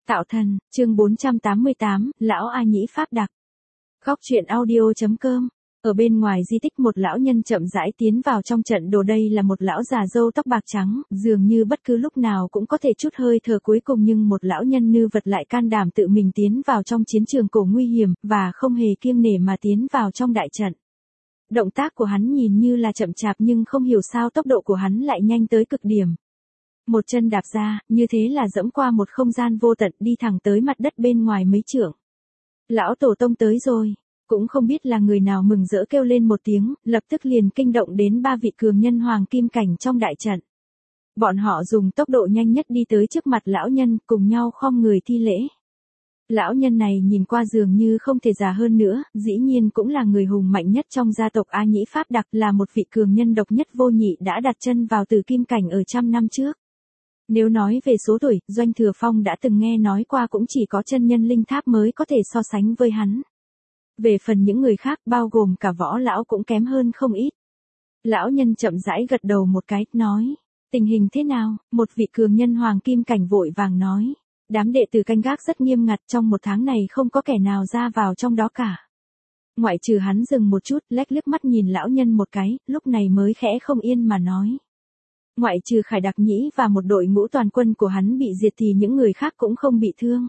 Tạo thần, chương 488, Lão A Nhĩ Pháp Đặc. Góc truyện audio.com. Ở bên ngoài di tích một lão nhân chậm rãi tiến vào trong trận đồ, đây là một lão già râu tóc bạc trắng, dường như bất cứ lúc nào cũng có thể chút hơi thở cuối cùng, nhưng một lão nhân nư vật lại can đảm tự mình tiến vào trong chiến trường cổ nguy hiểm, và không hề kiêng nể mà tiến vào trong đại trận. Động tác của hắn nhìn như là chậm chạp, nhưng không hiểu sao tốc độ của hắn lại nhanh tới cực điểm. Một chân đạp ra, như thế là dẫm qua một không gian vô tận, đi thẳng tới mặt đất bên ngoài mấy trượng. Lão tổ tông tới rồi. Cũng không biết là người nào mừng rỡ kêu lên một tiếng, lập tức liền kinh động đến ba vị cường nhân hoàng kim cảnh trong đại trận. Bọn họ dùng tốc độ nhanh nhất đi tới trước mặt lão nhân, cùng nhau khom người thi lễ. Lão nhân này nhìn qua dường như không thể già hơn nữa, dĩ nhiên cũng là người hùng mạnh nhất trong gia tộc A Nhĩ Pháp Đặc, là một vị cường nhân độc nhất vô nhị đã đặt chân vào từ kim cảnh ở trăm năm trước. Nếu nói về số tuổi, Doanh Thừa Phong đã từng nghe nói qua, cũng chỉ có chân nhân linh tháp mới có thể so sánh với hắn. Về phần những người khác, bao gồm cả Võ lão, cũng kém hơn không ít. Lão nhân chậm rãi gật đầu một cái, nói, tình hình thế nào? Một vị cường nhân hoàng kim cảnh vội vàng nói, đám đệ tử canh gác rất nghiêm ngặt, trong một tháng này không có kẻ nào ra vào trong đó cả. Ngoại trừ hắn dừng một chút, lách liếc mắt nhìn lão nhân một cái, lúc này mới khẽ không yên mà nói. Ngoại trừ Khải Đặc Nhĩ và một đội ngũ toàn quân của hắn bị diệt thì những người khác cũng không bị thương.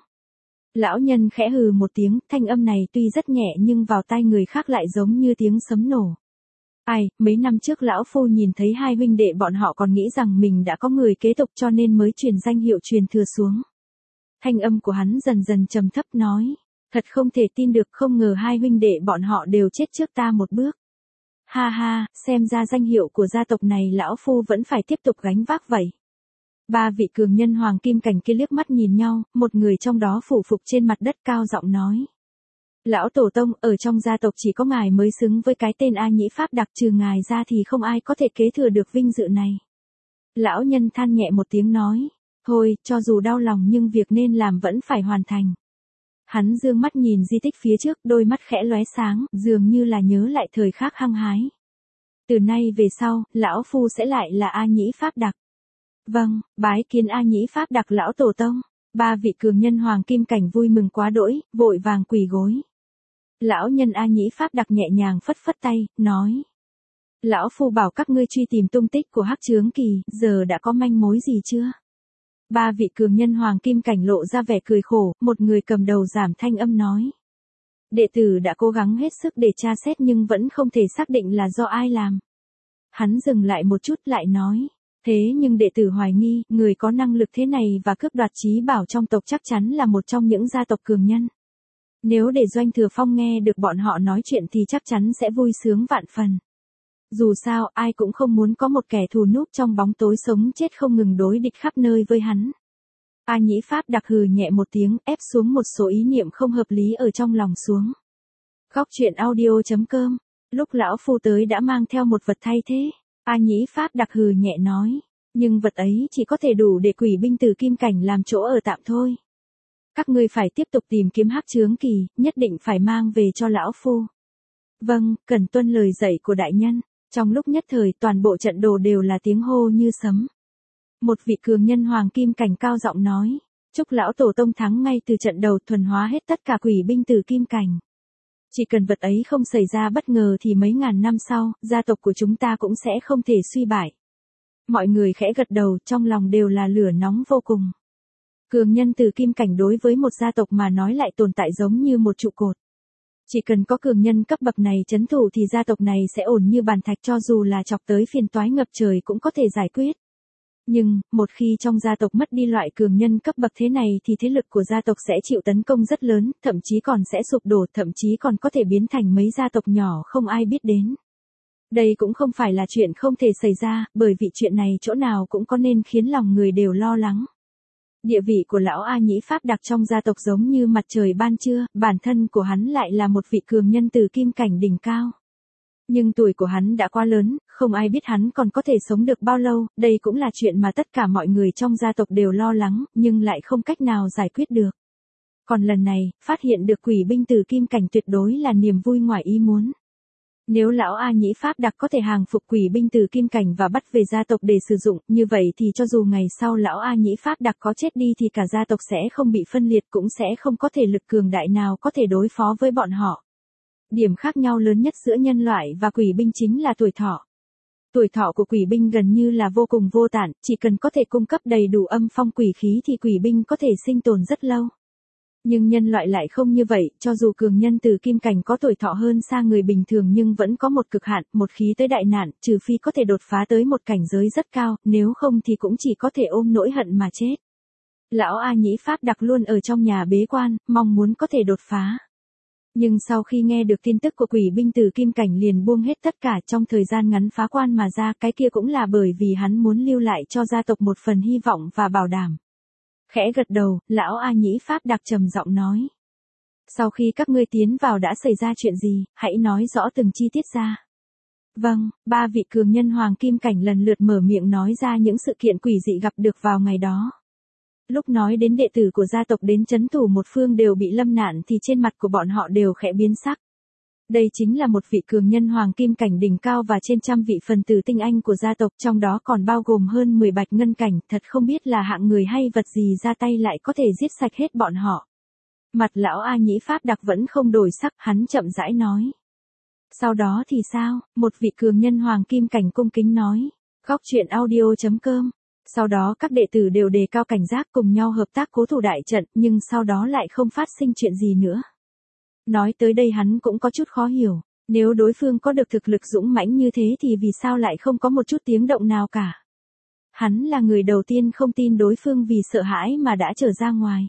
Lão nhân khẽ hừ một tiếng, thanh âm này tuy rất nhẹ nhưng vào tai người khác lại giống như tiếng sấm nổ. Ai, mấy năm trước lão phu nhìn thấy hai huynh đệ bọn họ còn nghĩ rằng mình đã có người kế tục, cho nên mới truyền danh hiệu truyền thừa xuống. Thanh âm của hắn dần dần trầm thấp, nói, thật không thể tin được, không ngờ hai huynh đệ bọn họ đều chết trước ta một bước. Ha ha, xem ra danh hiệu của gia tộc này lão phu vẫn phải tiếp tục gánh vác vậy. Ba vị cường nhân hoàng kim cảnh kia liếc mắt nhìn nhau, một người trong đó phủ phục trên mặt đất cao giọng nói. Lão tổ tông, ở trong gia tộc chỉ có ngài mới xứng với cái tên A Nhĩ Pháp Đặc, trừ ngài ra thì không ai có thể kế thừa được vinh dự này. Lão nhân than nhẹ một tiếng nói, thôi, cho dù đau lòng nhưng việc nên làm vẫn phải hoàn thành. Hắn dương mắt nhìn di tích phía trước, đôi mắt khẽ lóe sáng, dường như là nhớ lại thời khắc hăng hái. Từ nay về sau, lão phu sẽ lại là A Nhĩ Pháp Đặc. Vâng, bái kiến A Nhĩ Pháp Đặc lão tổ tông. Ba vị cường nhân hoàng kim cảnh vui mừng quá đỗi, vội vàng quỳ gối. Lão nhân A Nhĩ Pháp Đặc nhẹ nhàng phất phất tay, nói. Lão phu bảo các ngươi truy tìm tung tích của Hắc Chướng Kỳ, giờ đã có manh mối gì chưa? Ba vị cường nhân hoàng kim cảnh lộ ra vẻ cười khổ, một người cầm đầu giảm thanh âm nói. Đệ tử đã cố gắng hết sức để tra xét nhưng vẫn không thể xác định là do ai làm. Hắn dừng lại một chút lại nói. Thế nhưng đệ tử hoài nghi, người có năng lực thế này và cướp đoạt trí bảo trong tộc chắc chắn là một trong những gia tộc cường nhân. Nếu để Doanh Thừa Phong nghe được bọn họ nói chuyện thì chắc chắn sẽ vui sướng vạn phần. Dù sao, ai cũng không muốn có một kẻ thù núp trong bóng tối sống chết không ngừng đối địch khắp nơi với hắn. A Nhĩ Pháp Đặc hừ nhẹ một tiếng, ép xuống một số ý niệm không hợp lý ở trong lòng xuống. Góc truyện audio.com. Lúc lão phu tới đã mang theo một vật thay thế. A Nhĩ Pháp Đặc hừ nhẹ nói, nhưng vật ấy chỉ có thể đủ để quỷ binh từ kim cảnh làm chỗ ở tạm thôi. Các ngươi phải tiếp tục tìm kiếm Hắc Chướng Kỳ, nhất định phải mang về cho lão phu. Vâng, cần tuân lời dạy của đại nhân. Trong lúc nhất thời toàn bộ trận đồ đều là tiếng hô như sấm. Một vị cường nhân hoàng kim cảnh cao giọng nói, chúc lão tổ tông thắng ngay từ trận đầu, thuần hóa hết tất cả quỷ binh từ kim cảnh. Chỉ cần vật ấy không xảy ra bất ngờ thì mấy ngàn năm sau, gia tộc của chúng ta cũng sẽ không thể suy bại. Mọi người khẽ gật đầu, trong lòng đều là lửa nóng vô cùng. Cường nhân từ kim cảnh đối với một gia tộc mà nói lại tồn tại giống như một trụ cột. Chỉ cần có cường nhân cấp bậc này trấn thủ thì gia tộc này sẽ ổn như bàn thạch, cho dù là chọc tới phiền toái ngập trời cũng có thể giải quyết. Nhưng, một khi trong gia tộc mất đi loại cường nhân cấp bậc thế này thì thế lực của gia tộc sẽ chịu tấn công rất lớn, thậm chí còn sẽ sụp đổ, thậm chí còn có thể biến thành mấy gia tộc nhỏ không ai biết đến. Đây cũng không phải là chuyện không thể xảy ra, bởi vì chuyện này chỗ nào cũng có nên khiến lòng người đều lo lắng. Địa vị của lão A Nhĩ Pháp Đặc trong gia tộc giống như mặt trời ban trưa, bản thân của hắn lại là một vị cường nhân từ kim cảnh đỉnh cao. Nhưng tuổi của hắn đã quá lớn, không ai biết hắn còn có thể sống được bao lâu, đây cũng là chuyện mà tất cả mọi người trong gia tộc đều lo lắng, nhưng lại không cách nào giải quyết được. Còn lần này, phát hiện được quỷ binh từ kim cảnh tuyệt đối là niềm vui ngoài ý muốn. Nếu lão A Nhĩ Pháp Đặc có thể hàng phục quỷ binh từ Kim Cảnh và bắt về gia tộc để sử dụng, như vậy thì cho dù ngày sau lão A Nhĩ Pháp Đặc có chết đi thì cả gia tộc sẽ không bị phân liệt, cũng sẽ không có thể lực cường đại nào có thể đối phó với bọn họ. Điểm khác nhau lớn nhất giữa nhân loại và quỷ binh chính là tuổi thọ. Tuổi thọ của quỷ binh gần như là vô cùng vô tận, chỉ cần có thể cung cấp đầy đủ âm phong quỷ khí thì quỷ binh có thể sinh tồn rất lâu. Nhưng nhân loại lại không như vậy, cho dù cường nhân từ Kim Cảnh có tuổi thọ hơn xa người bình thường nhưng vẫn có một cực hạn, một khí tới đại nạn, trừ phi có thể đột phá tới một cảnh giới rất cao, nếu không thì cũng chỉ có thể ôm nỗi hận mà chết. Lão A Nhĩ Pháp Đặc luôn ở trong nhà bế quan, mong muốn có thể đột phá. Nhưng sau khi nghe được tin tức của quỷ binh từ Kim Cảnh liền buông hết tất cả, trong thời gian ngắn phá quan mà ra, cái kia cũng là bởi vì hắn muốn lưu lại cho gia tộc một phần hy vọng và bảo đảm. Khẽ gật đầu, lão A Nhĩ Pháp Đặc trầm giọng nói. Sau khi các ngươi tiến vào đã xảy ra chuyện gì, hãy nói rõ từng chi tiết ra. Vâng, ba vị cường nhân Hoàng Kim Cảnh lần lượt mở miệng nói ra những sự kiện quỷ dị gặp được vào ngày đó. Lúc nói đến đệ tử của gia tộc đến trấn thủ một phương đều bị lâm nạn thì trên mặt của bọn họ đều khẽ biến sắc. Đây chính là một vị cường nhân Hoàng Kim Cảnh đỉnh cao và trên trăm vị phần tử tinh anh của gia tộc, trong đó còn bao gồm hơn 10 bạch ngân cảnh, thật không biết là hạng người hay vật gì ra tay lại có thể giết sạch hết bọn họ. Mặt lão A Nhĩ Pháp Đặc vẫn không đổi sắc, hắn chậm rãi nói. Sau đó thì sao? Một vị cường nhân Hoàng Kim Cảnh cung kính nói. Góc truyện audio.com. Sau đó các đệ tử đều đề cao cảnh giác cùng nhau hợp tác cố thủ đại trận, nhưng sau đó lại không phát sinh chuyện gì nữa. Nói tới đây hắn cũng có chút khó hiểu, nếu đối phương có được thực lực dũng mãnh như thế thì vì sao lại không có một chút tiếng động nào cả. Hắn là người đầu tiên không tin đối phương vì sợ hãi mà đã trở ra ngoài.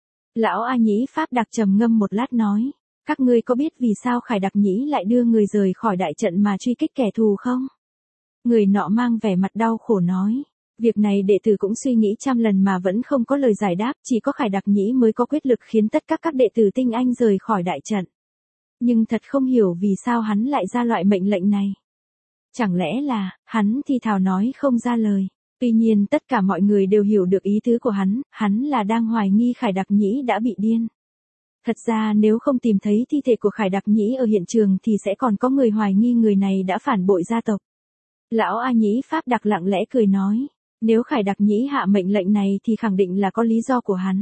Lão A Nhĩ Pháp Đặc trầm ngâm một lát nói, các ngươi có biết vì sao Khải Đặc Nhĩ lại đưa người rời khỏi đại trận mà truy kích kẻ thù không? Người nọ mang vẻ mặt đau khổ nói. Việc này đệ tử cũng suy nghĩ trăm lần mà vẫn không có lời giải đáp, chỉ có Khải Đặc Nhĩ mới có quyết lực khiến tất cả các đệ tử tinh anh rời khỏi đại trận. Nhưng thật không hiểu vì sao hắn lại ra loại mệnh lệnh này. Chẳng lẽ là, hắn thì thào nói không ra lời. Tuy nhiên tất cả mọi người đều hiểu được ý tứ của hắn là đang hoài nghi Khải Đặc Nhĩ đã bị điên. Thật ra nếu không tìm thấy thi thể của Khải Đặc Nhĩ ở hiện trường thì sẽ còn có người hoài nghi người này đã phản bội gia tộc. Lão A Nhĩ Pháp Đặc lặng lẽ cười nói. Nếu Khải Đặc Nhĩ hạ mệnh lệnh này thì khẳng định là có lý do của hắn.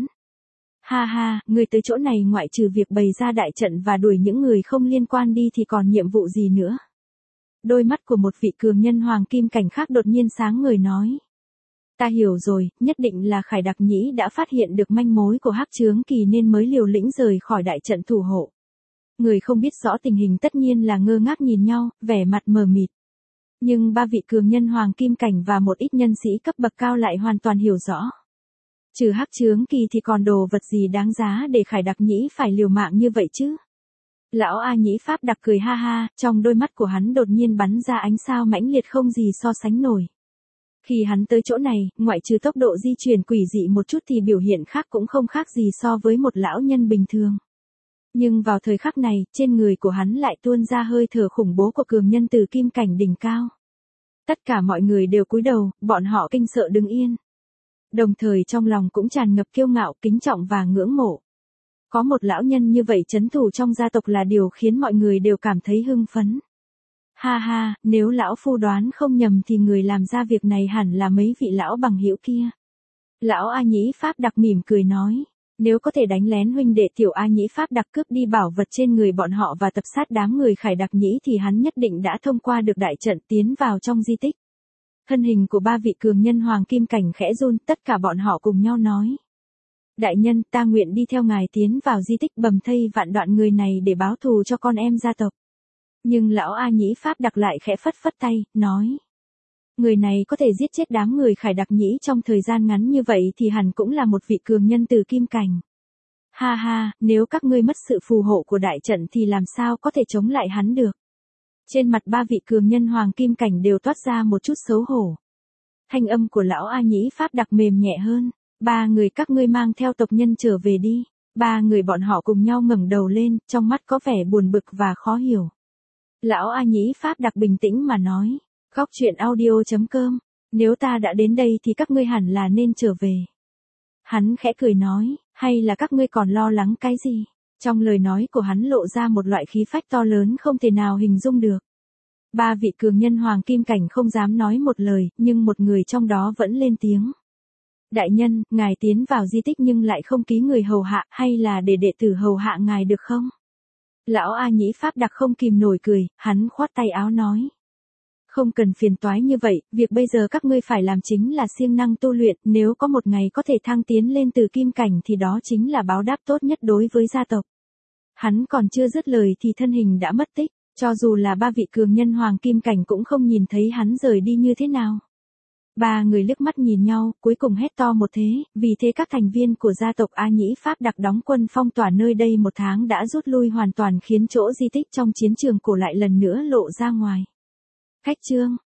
Ha ha, người tới chỗ này ngoại trừ việc bày ra đại trận và đuổi những người không liên quan đi thì còn nhiệm vụ gì nữa? Đôi mắt của một vị cường nhân Hoàng Kim Cảnh khác đột nhiên sáng ngời nói. Ta hiểu rồi, nhất định là Khải Đặc Nhĩ đã phát hiện được manh mối của Hắc Chướng Kỳ nên mới liều lĩnh rời khỏi đại trận thủ hộ. Người không biết rõ tình hình tất nhiên là ngơ ngác nhìn nhau, vẻ mặt mờ mịt. Nhưng ba vị cường nhân Hoàng Kim Cảnh và một ít nhân sĩ cấp bậc cao lại hoàn toàn hiểu rõ. Trừ Hắc Chướng Kỳ thì còn đồ vật gì đáng giá để Khải Đặc Nhĩ phải liều mạng như vậy chứ? Lão A Nhĩ Pháp Đặc cười ha ha, trong đôi mắt của hắn đột nhiên bắn ra ánh sao mãnh liệt không gì so sánh nổi. Khi hắn tới chỗ này, ngoại trừ tốc độ di chuyển quỷ dị một chút thì biểu hiện khác cũng không khác gì so với một lão nhân bình thường. Nhưng vào thời khắc này, trên người của hắn lại tuôn ra hơi thở khủng bố của cường nhân từ Kim Cảnh đỉnh cao. Tất cả mọi người đều cúi đầu, bọn họ kinh sợ đứng yên. Đồng thời trong lòng cũng tràn ngập kiêu ngạo, kính trọng và ngưỡng mộ. Có một lão nhân như vậy trấn thủ trong gia tộc là điều khiến mọi người đều cảm thấy hưng phấn. Ha ha, nếu lão phu đoán không nhầm thì người làm ra việc này hẳn là mấy vị lão bằng hữu kia. Lão A Nhĩ Pháp Đặc mỉm cười nói. Nếu có thể đánh lén huynh đệ tiểu A Nhĩ Pháp Đặc cướp đi bảo vật trên người bọn họ và tập sát đám người Khải Đặc Nhĩ thì hắn nhất định đã thông qua được đại trận tiến vào trong di tích. Thân hình của ba vị cường nhân Hoàng Kim Cảnh khẽ run, tất cả bọn họ cùng nhau nói. Đại nhân, ta nguyện đi theo ngài tiến vào di tích bầm thây vạn đoạn người này để báo thù cho con em gia tộc. Nhưng lão A Nhĩ Pháp Đặc lại khẽ phất phất tay, nói. Người này có thể giết chết đám người Khải Đặc Nhĩ trong thời gian ngắn như vậy thì hẳn cũng là một vị cường nhân từ Kim Cảnh. Ha ha, nếu các ngươi mất sự phù hộ của đại trận thì làm sao có thể chống lại hắn được. Trên mặt ba vị cường nhân Hoàng Kim Cảnh đều toát ra một chút xấu hổ. Thanh âm của lão A Nhĩ Pháp Đặc mềm nhẹ hơn. Ba người các ngươi mang theo tộc nhân trở về đi. Ba người bọn họ cùng nhau ngẩng đầu lên, trong mắt có vẻ buồn bực và khó hiểu. Lão A Nhĩ Pháp Đặc bình tĩnh mà nói. Góc truyện audio.com. Nếu ta đã đến đây thì các ngươi hẳn là nên trở về. Hắn khẽ cười nói, hay là các ngươi còn lo lắng cái gì? Trong lời nói của hắn lộ ra một loại khí phách to lớn không thể nào hình dung được. Ba vị cường nhân Hoàng Kim Cảnh không dám nói một lời, nhưng một người trong đó vẫn lên tiếng. Đại nhân, ngài tiến vào di tích nhưng lại không ký người hầu hạ, hay là để đệ tử hầu hạ ngài được không? Lão A Nhĩ Pháp Đặc không kìm nổi cười, hắn khoát tay áo nói. Không cần phiền toái như vậy, việc bây giờ các ngươi phải làm chính là siêng năng tu luyện, nếu có một ngày có thể thăng tiến lên từ kim cảnh thì đó chính là báo đáp tốt nhất đối với gia tộc. Hắn còn chưa dứt lời thì thân hình đã mất tích, cho dù là ba vị cường nhân Hoàng Kim Cảnh cũng không nhìn thấy hắn rời đi như thế nào. Ba người liếc mắt nhìn nhau, cuối cùng hét to một thế, vì thế các thành viên của gia tộc A Nhĩ Pháp Đặc đóng quân phong tỏa nơi đây 1 tháng đã rút lui hoàn toàn khiến chỗ di tích trong chiến trường cổ lại lần nữa lộ ra ngoài. Khách chương